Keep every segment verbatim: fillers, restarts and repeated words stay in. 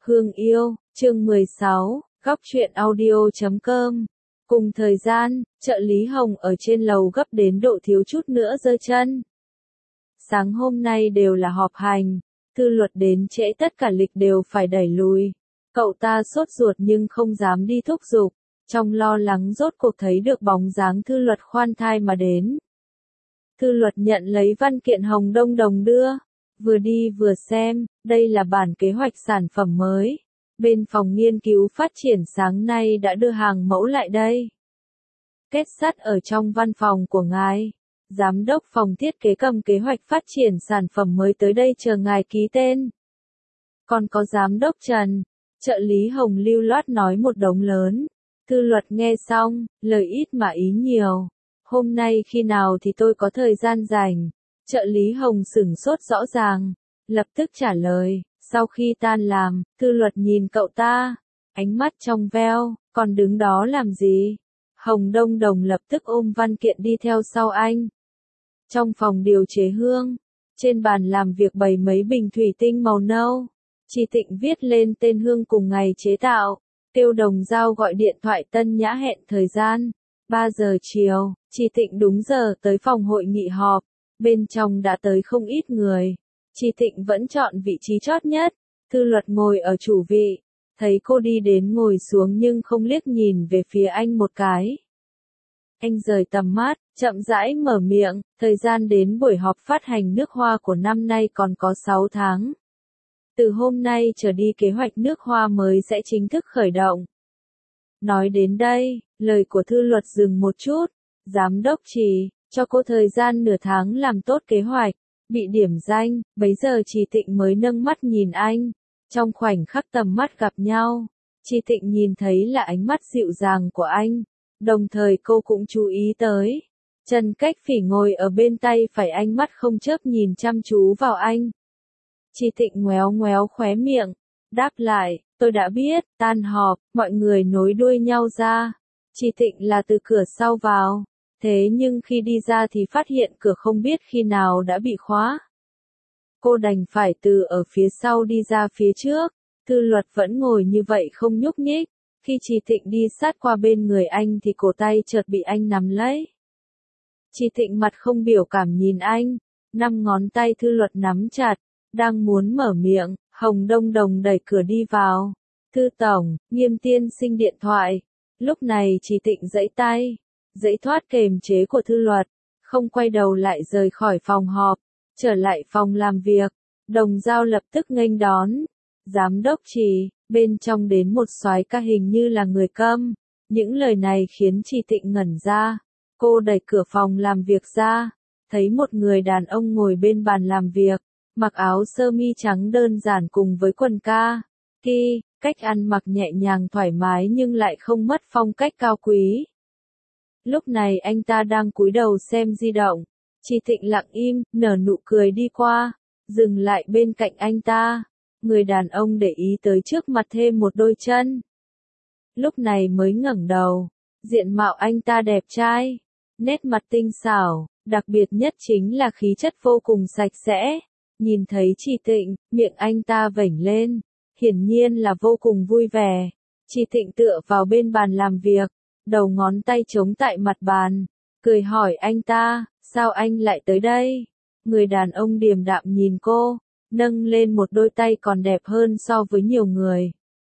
Hương yêu, chương mười sáu, góc truyện audio chấm com. Cùng thời gian, trợ lý Hồng ở trên lầu gấp đến độ thiếu chút nữa giơ chân. Sáng hôm nay đều là họp hành, Thư Luật đến trễ tất cả lịch đều phải đẩy lùi. Cậu ta sốt ruột nhưng không dám đi thúc giục, trong lo lắng rốt cuộc thấy được bóng dáng Thư Luật khoan thai mà đến. Thư Luật nhận lấy văn kiện Hồng Đông Đồng đưa, vừa đi vừa xem, đây là bản kế hoạch sản phẩm mới. Bên phòng nghiên cứu phát triển sáng nay đã đưa hàng mẫu lại đây. Kết sắt ở trong văn phòng của ngài. Giám đốc phòng thiết kế cầm kế hoạch phát triển sản phẩm mới tới đây chờ ngài ký tên. Còn có giám đốc Trần, trợ lý Hồng lưu loát nói một đống lớn. Thư Luật nghe xong, lời ít mà ý nhiều. Hôm nay khi nào thì tôi có thời gian rảnh? Trợ lý Hồng sửng sốt rõ ràng, lập tức trả lời, sau khi tan làm. Thư Luật nhìn cậu ta, ánh mắt trong veo, còn đứng đó làm gì? Hồng Đông Đồng lập tức ôm văn kiện đi theo sau anh. Trong phòng điều chế hương, trên bàn làm việc bày mấy bình thủy tinh màu nâu. Chị Tịnh viết lên tên hương cùng ngày chế tạo. Tiêu Đồng Giao gọi điện thoại tân nhã hẹn thời gian. ba giờ chiều, chị Tịnh đúng giờ tới phòng hội nghị họp. Bên trong đã tới không ít người. Chị Tịnh vẫn chọn vị trí chót nhất. Thư Luật ngồi ở chủ vị. Thấy cô đi đến ngồi xuống nhưng không liếc nhìn về phía anh một cái. Anh rời tầm mắt, chậm rãi mở miệng, thời gian đến buổi họp phát hành nước hoa của năm nay còn có sáu tháng. Từ hôm nay trở đi kế hoạch nước hoa mới sẽ chính thức khởi động. Nói đến đây, lời của Thư Luật dừng một chút. Giám đốc Trì, cho cô thời gian nửa tháng làm tốt kế hoạch. Bị điểm danh, bấy giờ chị Tịnh mới nâng mắt nhìn anh. Trong khoảnh khắc tầm mắt gặp nhau, chị Tịnh nhìn thấy là ánh mắt dịu dàng của anh. Đồng thời cô cũng chú ý tới. Trần Cách Phỉ ngồi ở bên tay phải ánh mắt không chớp nhìn chăm chú vào anh. Chị Tịnh ngoéo ngoéo khóe miệng, đáp lại, tôi đã biết. Tan họp, mọi người nối đuôi nhau ra. Chị Tịnh là từ cửa sau vào. Thế nhưng khi đi ra thì phát hiện cửa không biết khi nào đã bị khóa. Cô đành phải từ ở phía sau đi ra phía trước. Thư Luật vẫn ngồi như vậy không nhúc nhích. Khi chị Tịnh đi sát qua bên người anh thì cổ tay chợt bị anh nắm lấy. Chị Tịnh mặt không biểu cảm nhìn anh. Năm ngón tay Thư Luật nắm chặt. Đang muốn mở miệng, Hồng Đông Đồng đẩy cửa đi vào. Thư Tổng, Nghiêm tiên sinh điện thoại. Lúc này chị Tịnh giãy tay. Giãy thoát kềm chế của Thư Luật, không quay đầu lại rời khỏi phòng họp, trở lại phòng làm việc. Đồng Giao lập tức nghênh đón. Giám đốc Trì, bên trong đến một soái ca hình như là người câm. Những lời này khiến chị Tịnh ngẩn ra. Cô đẩy cửa phòng làm việc ra, thấy một người đàn ông ngồi bên bàn làm việc, mặc áo sơ mi trắng đơn giản cùng với quần ca. Ki, cách ăn mặc nhẹ nhàng thoải mái nhưng lại không mất phong cách cao quý. Lúc này anh ta đang cúi đầu xem di động. Chị Tịnh lặng im, nở nụ cười đi qua, dừng lại bên cạnh anh ta. Người đàn ông để ý tới trước mặt thêm một đôi chân. Lúc này mới ngẩng đầu, diện mạo anh ta đẹp trai, nét mặt tinh xảo, đặc biệt nhất chính là khí chất vô cùng sạch sẽ. Nhìn thấy chị Tịnh, miệng anh ta vểnh lên, hiển nhiên là vô cùng vui vẻ. Chị Tịnh tựa vào bên bàn làm việc, đầu ngón tay chống tại mặt bàn, cười hỏi anh ta, sao anh lại tới đây? Người đàn ông điềm đạm nhìn cô, nâng lên một đôi tay còn đẹp hơn so với nhiều người.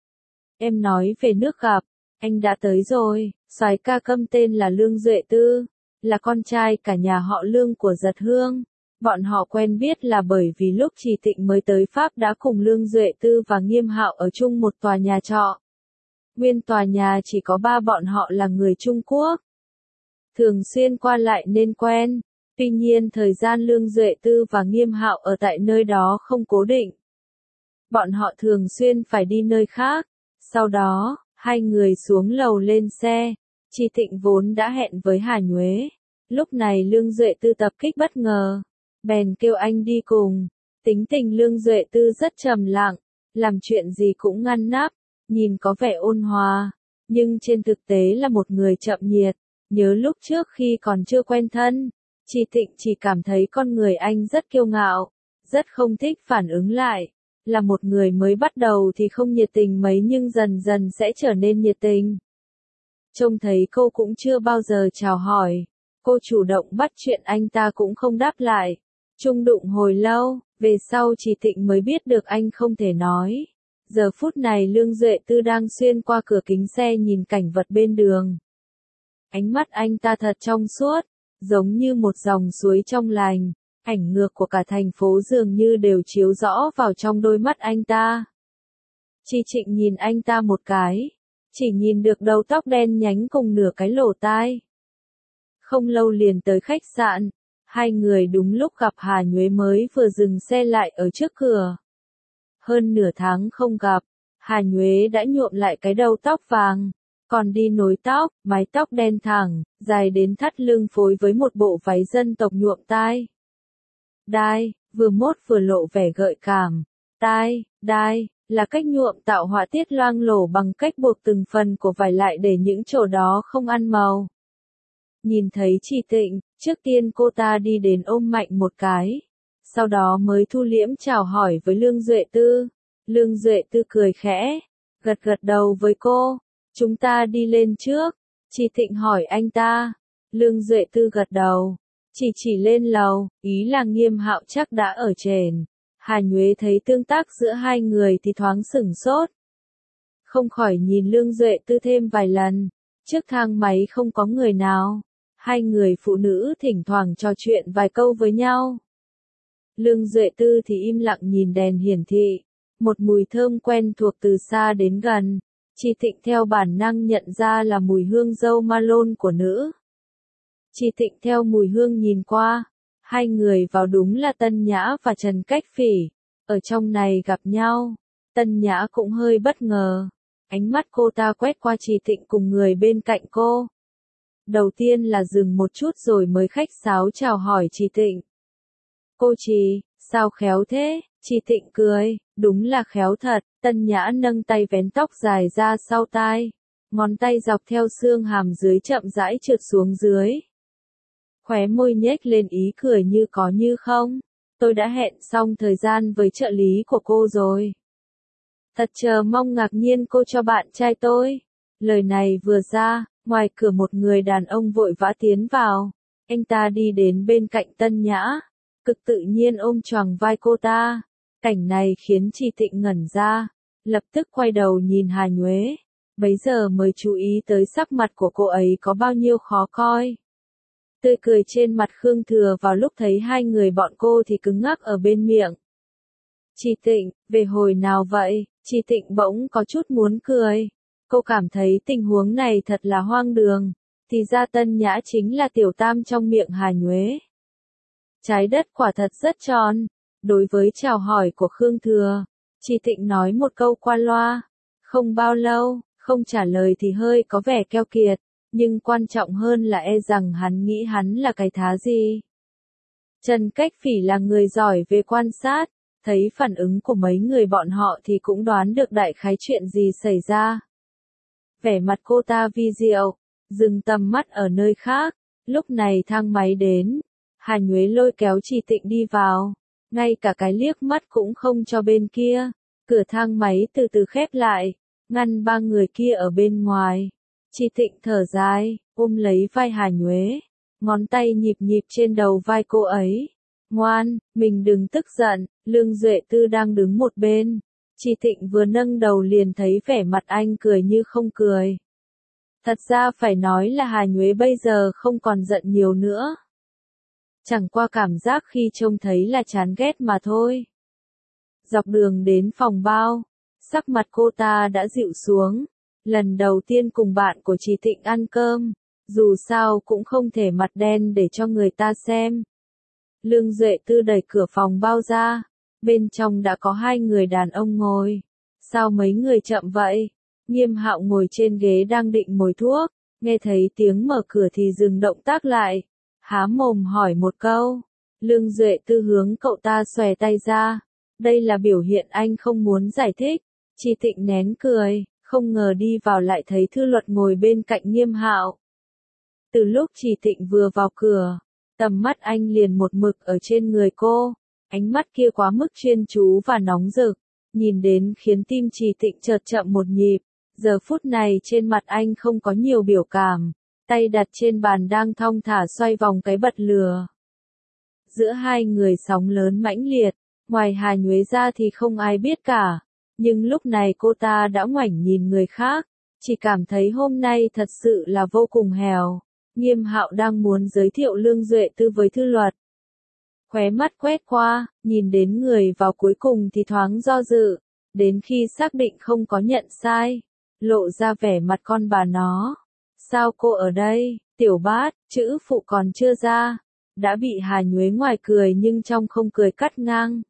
Em nói về nước gặp, anh đã tới rồi. Soái ca câm tên là Lương Duệ Tư, là con trai cả nhà họ Lương của Giật Hương. Bọn họ quen biết là bởi vì lúc chị Tịnh mới tới Pháp đã cùng Lương Duệ Tư và Nghiêm Hạo ở chung một tòa nhà trọ. Nguyên tòa nhà chỉ có ba bọn họ là người Trung Quốc. Thường xuyên qua lại nên quen. Tuy nhiên thời gian Lương Duệ Tư và Nghiêm Hạo ở tại nơi đó không cố định. Bọn họ thường xuyên phải đi nơi khác. Sau đó, hai người xuống lầu lên xe. Chị Tịnh vốn đã hẹn với Hà Nhuế. Lúc này Lương Duệ Tư tập kích bất ngờ. Bèn kêu anh đi cùng. Tính tình Lương Duệ Tư rất trầm lặng. Làm chuyện gì cũng ngăn nắp. Nhìn có vẻ ôn hòa. Nhưng trên thực tế là một người chậm nhiệt. Nhớ lúc trước khi còn chưa quen thân. Chị Tịnh chỉ cảm thấy con người anh rất kiêu ngạo. Rất không thích phản ứng lại. là một người mới bắt đầu thì không nhiệt tình mấy nhưng dần dần sẽ trở nên nhiệt tình. Trông thấy cô cũng chưa bao giờ chào hỏi, cô chủ động bắt chuyện anh ta cũng không đáp lại. Chung đụng hồi lâu, về sau Trì Thịnh mới biết được anh không thể nói. Giờ phút này Lương Duệ Tư đang xuyên qua cửa kính xe nhìn cảnh vật bên đường. Ánh mắt anh ta thật trong suốt, giống như một dòng suối trong lành, ảnh ngược của cả thành phố dường như đều chiếu rõ vào trong đôi mắt anh ta. Trì Trịnh nhìn anh ta một cái, chỉ nhìn được đầu tóc đen nhánh cùng nửa cái lỗ tai. Không lâu liền tới khách sạn, hai người đúng lúc gặp Hà Nhuế mới vừa dừng xe lại ở trước cửa. Hơn nửa tháng không gặp, Hà Nhuế đã nhuộm lại cái đầu tóc vàng, còn đi nối tóc, mái tóc đen thẳng, dài đến thắt lưng phối với một bộ váy dân tộc nhuộm tai. Đai, vừa mốt vừa lộ vẻ gợi cảm. Tai, đai, là cách nhuộm tạo họa tiết loang lổ bằng cách buộc từng phần của vải lại để những chỗ đó không ăn màu. Nhìn thấy Trì Thịnh, trước tiên cô ta đi đến ôm mạnh một cái, sau đó mới thu liễm chào hỏi với Lương Duệ Tư. Lương Duệ Tư cười khẽ, gật gật đầu với cô, chúng ta đi lên trước. Trì Thịnh hỏi anh ta, Lương Duệ Tư gật đầu, chỉ chỉ lên lầu, ý là Nghiêm Hạo chắc đã ở trên. Hà Nhuế thấy tương tác giữa hai người thì thoáng sửng sốt. Không khỏi nhìn Lương Duệ Tư thêm vài lần, trước thang máy không có người nào. Hai người phụ nữ thỉnh thoảng trò chuyện vài câu với nhau. Lương Duệ Tư thì im lặng nhìn đèn hiển thị, một mùi thơm quen thuộc từ xa đến gần. Trì Thịnh theo bản năng nhận ra là mùi hương dâu malon của nữ. Trì Thịnh theo mùi hương nhìn qua, hai người vào đúng là Tân Nhã và Trần Cách Phỉ. Ở trong này gặp nhau, Tân Nhã cũng hơi bất ngờ. Ánh mắt cô ta quét qua Trì Thịnh cùng người bên cạnh cô. Đầu tiên là dừng một chút rồi mới khách sáo chào hỏi Trì Thịnh. Cô Trì, sao khéo thế? Trì Thịnh cười, đúng là khéo thật. Tân Nhã nâng tay vén tóc dài ra sau tai, ngón tay dọc theo xương hàm dưới chậm rãi trượt xuống dưới. Khóe môi nhếch lên ý cười như có như không. Tôi đã hẹn xong thời gian với trợ lý của cô rồi. Thật chờ mong ngạc nhiên cô cho bạn trai tôi. Lời này vừa ra, ngoài cửa một người đàn ông vội vã tiến vào. Anh ta đi đến bên cạnh Tân Nhã, cực tự nhiên ôm choàng vai cô ta. Cảnh này khiến Trì Thịnh ngẩn ra, lập tức quay đầu nhìn Hà Nhuế. Bấy giờ mới chú ý tới sắc mặt của cô ấy có bao nhiêu khó coi. Tươi cười trên mặt Khương Thừa vào lúc thấy hai người bọn cô thì cứng ngắc ở bên miệng. Trì Thịnh, về hồi nào vậy? Trì Thịnh bỗng có chút muốn cười. Cô cảm thấy tình huống này thật là hoang đường. Thì ra Tân Nhã chính là tiểu tam trong miệng Hà Nhuế. Trái đất quả thật rất tròn. Đối với chào hỏi của Khương Thừa, Trì Thịnh nói một câu qua loa. Không bao lâu, không trả lời thì hơi có vẻ keo kiệt. Nhưng quan trọng hơn là e rằng hắn nghĩ hắn là cái thá gì. Trần Cách Phỉ là người giỏi về quan sát, thấy phản ứng của mấy người bọn họ thì cũng đoán được đại khái chuyện gì xảy ra. Vẻ mặt cô ta vi diệu, dừng tầm mắt ở nơi khác. Lúc này thang máy đến, Hà Nhuế lôi kéo Trì Thịnh đi vào, ngay cả cái liếc mắt cũng không cho bên kia. Cửa thang máy từ từ khép lại, ngăn ba người kia ở bên ngoài. Trì Thịnh thở dài, ôm lấy vai Hà Nhuế, ngón tay nhịp nhịp trên đầu vai cô ấy. Ngoan, mình đừng tức giận. Lương Duệ Tư đang đứng một bên. Trì Thịnh vừa nâng đầu liền thấy vẻ mặt anh cười như không cười. Thật ra phải nói là Hà Nhuế bây giờ không còn giận nhiều nữa. Chẳng qua cảm giác khi trông thấy là chán ghét mà thôi. Dọc đường đến phòng bao, sắc mặt cô ta đã dịu xuống. Lần đầu tiên cùng bạn của Trì Thịnh ăn cơm, dù sao cũng không thể mặt đen để cho người ta xem. Lương Duệ Tư đẩy cửa phòng bao ra, bên trong đã có hai người đàn ông ngồi. Sao mấy người chậm vậy? Nghiêm Hạo ngồi trên ghế đang định mồi thuốc, nghe thấy tiếng mở cửa thì dừng động tác lại, há mồm hỏi một câu. Lương Duệ Tư hướng cậu ta xòe tay ra, đây là biểu hiện anh không muốn giải thích. Trì Thịnh nén cười, không ngờ đi vào lại thấy Thư Luật ngồi bên cạnh Nghiêm Hạo. Từ lúc Trì Thịnh vừa vào cửa, tầm mắt anh liền một mực ở trên người cô, ánh mắt kia quá mức chuyên chú và nóng rực, nhìn đến khiến tim Trì Tịnh chợt chậm một nhịp, giờ phút này trên mặt anh không có nhiều biểu cảm, tay đặt trên bàn đang thong thả xoay vòng cái bật lửa. Giữa hai người sóng lớn mãnh liệt, ngoài Hà Nhuế ra thì không ai biết cả, nhưng lúc này cô ta đã ngoảnh nhìn người khác, chỉ cảm thấy hôm nay thật sự là vô cùng hèo. Nghiêm Hạo đang muốn giới thiệu Lương Duệ Tư với Thư Luật. Khóe mắt quét qua, nhìn đến người vào cuối cùng thì thoáng do dự, đến khi xác định không có nhận sai, lộ ra vẻ mặt con bà nó. Sao cô ở đây, Tiểu Bát, chữ phụ còn chưa ra, đã bị Hà Nhuế ngoài cười nhưng trong không cười cắt ngang.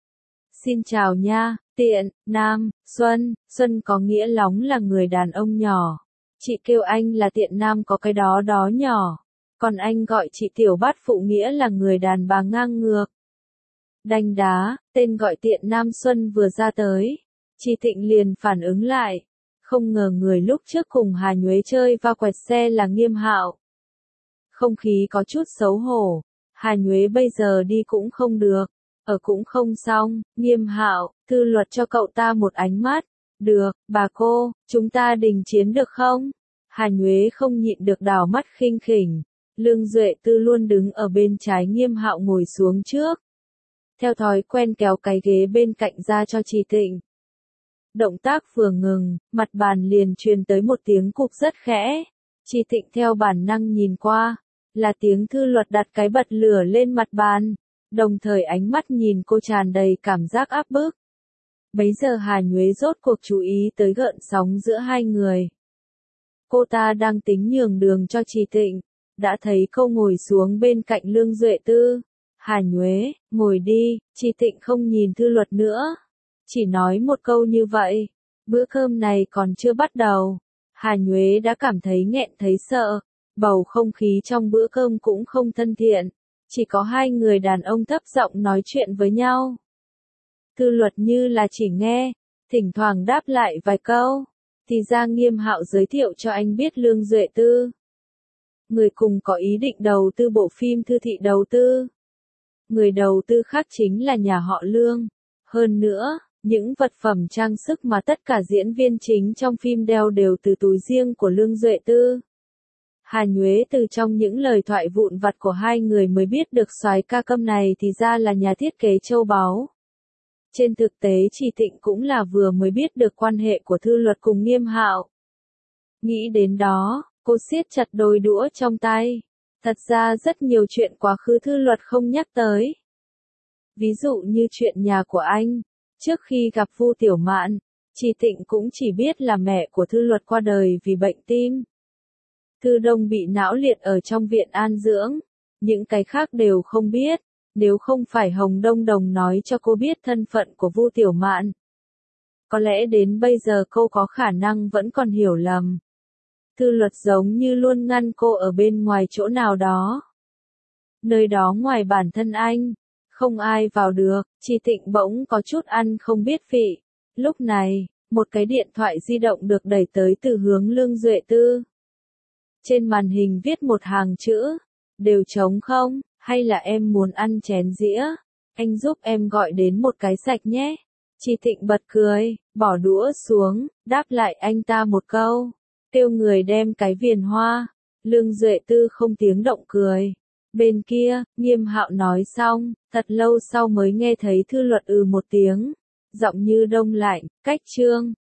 Xin chào nha, Tiện, Nam, Xuân, Xuân có nghĩa lóng là người đàn ông nhỏ. Chị kêu anh là Tiện Nam có cái đó đó nhỏ, còn anh gọi chị Tiểu Bát phụ nghĩa là người đàn bà ngang ngược. Đanh đá, tên gọi Tiện Nam Xuân vừa ra tới, Trì Tịnh liền phản ứng lại, không ngờ người lúc trước cùng Hà Nhuế chơi va quẹt xe là Nghiêm Hạo. Không khí có chút xấu hổ, Hà Nhuế bây giờ đi cũng không được, ở cũng không xong, Nghiêm Hạo, Thư Luật cho cậu ta một ánh mắt. Được, bà cô, chúng ta đình chiến được không? Hà Nhuế không nhịn được đảo mắt khinh khỉnh. Lương Duệ Tư luôn đứng ở bên trái Nghiêm Hạo ngồi xuống trước. Theo thói quen kéo cái ghế bên cạnh ra cho Trì Tịnh. Động tác vừa ngừng, mặt bàn liền truyền tới một tiếng cục rất khẽ. Trì Tịnh theo bản năng nhìn qua, là tiếng Thư Luật đặt cái bật lửa lên mặt bàn, đồng thời ánh mắt nhìn cô tràn đầy cảm giác áp bức. Bấy giờ Hà Nhuế rốt cuộc chú ý tới gợn sóng giữa hai người. Cô ta đang tính nhường đường cho Trì Tịnh, đã thấy cô ngồi xuống bên cạnh Lương Duệ Tư. Hà Nhuế, ngồi đi, Trì Tịnh không nhìn Thư Luật nữa, chỉ nói một câu như vậy. Bữa cơm này còn chưa bắt đầu, Hà Nhuế đã cảm thấy nghẹn thấy sợ, bầu không khí trong bữa cơm cũng không thân thiện, chỉ có hai người đàn ông thấp giọng nói chuyện với nhau. Thư Luật như là chỉ nghe, thỉnh thoảng đáp lại vài câu, thì ra Nghiêm Hạo giới thiệu cho anh biết Lương Duệ Tư. Người cùng có ý định đầu tư bộ phim Thư Thị đầu tư. Người đầu tư khác chính là nhà họ Lương. Hơn nữa, những vật phẩm trang sức mà tất cả diễn viên chính trong phim đeo đều từ túi riêng của Lương Duệ Tư. Hà Nhuế từ trong những lời thoại vụn vặt của hai người mới biết được soái ca Câm này thì ra là nhà thiết kế châu báu. Trên thực tế Trì Tịnh cũng là vừa mới biết được quan hệ của Thư Luật cùng Nghiêm Hạo. Nghĩ đến đó, cô siết chặt đôi đũa trong tay. Thật ra rất nhiều chuyện quá khứ Thư Luật không nhắc tới. Ví dụ như chuyện nhà của anh, trước khi gặp Vu Tiểu Mạn, Trì Tịnh cũng chỉ biết là mẹ của Thư Luật qua đời vì bệnh tim. Thư Đông bị não liệt ở trong viện an dưỡng, những cái khác đều không biết. Nếu không phải Hồng Đông Đồng nói cho cô biết thân phận của Vu Tiểu Mạn, có lẽ đến bây giờ cô có khả năng vẫn còn hiểu lầm. Thư Luật giống như luôn ngăn cô ở bên ngoài chỗ nào đó. Nơi đó ngoài bản thân anh, không ai vào được. Trì Tịnh bỗng có chút ăn không biết vị. Lúc này, một cái điện thoại di động được đẩy tới từ hướng Lương Duệ Tư. Trên màn hình viết một hàng chữ, đều trống không? Hay là em muốn ăn chén dĩa? Anh giúp em gọi đến một cái sạch nhé. Trì Tịnh bật cười, bỏ đũa xuống, đáp lại anh ta một câu. Kêu người đem cái viền hoa. Lương Duệ Tư không tiếng động cười. Bên kia, Nghiêm Hạo nói xong, thật lâu sau mới nghe thấy Thư Luật ừ một tiếng. Giọng như đông lạnh, cách chương.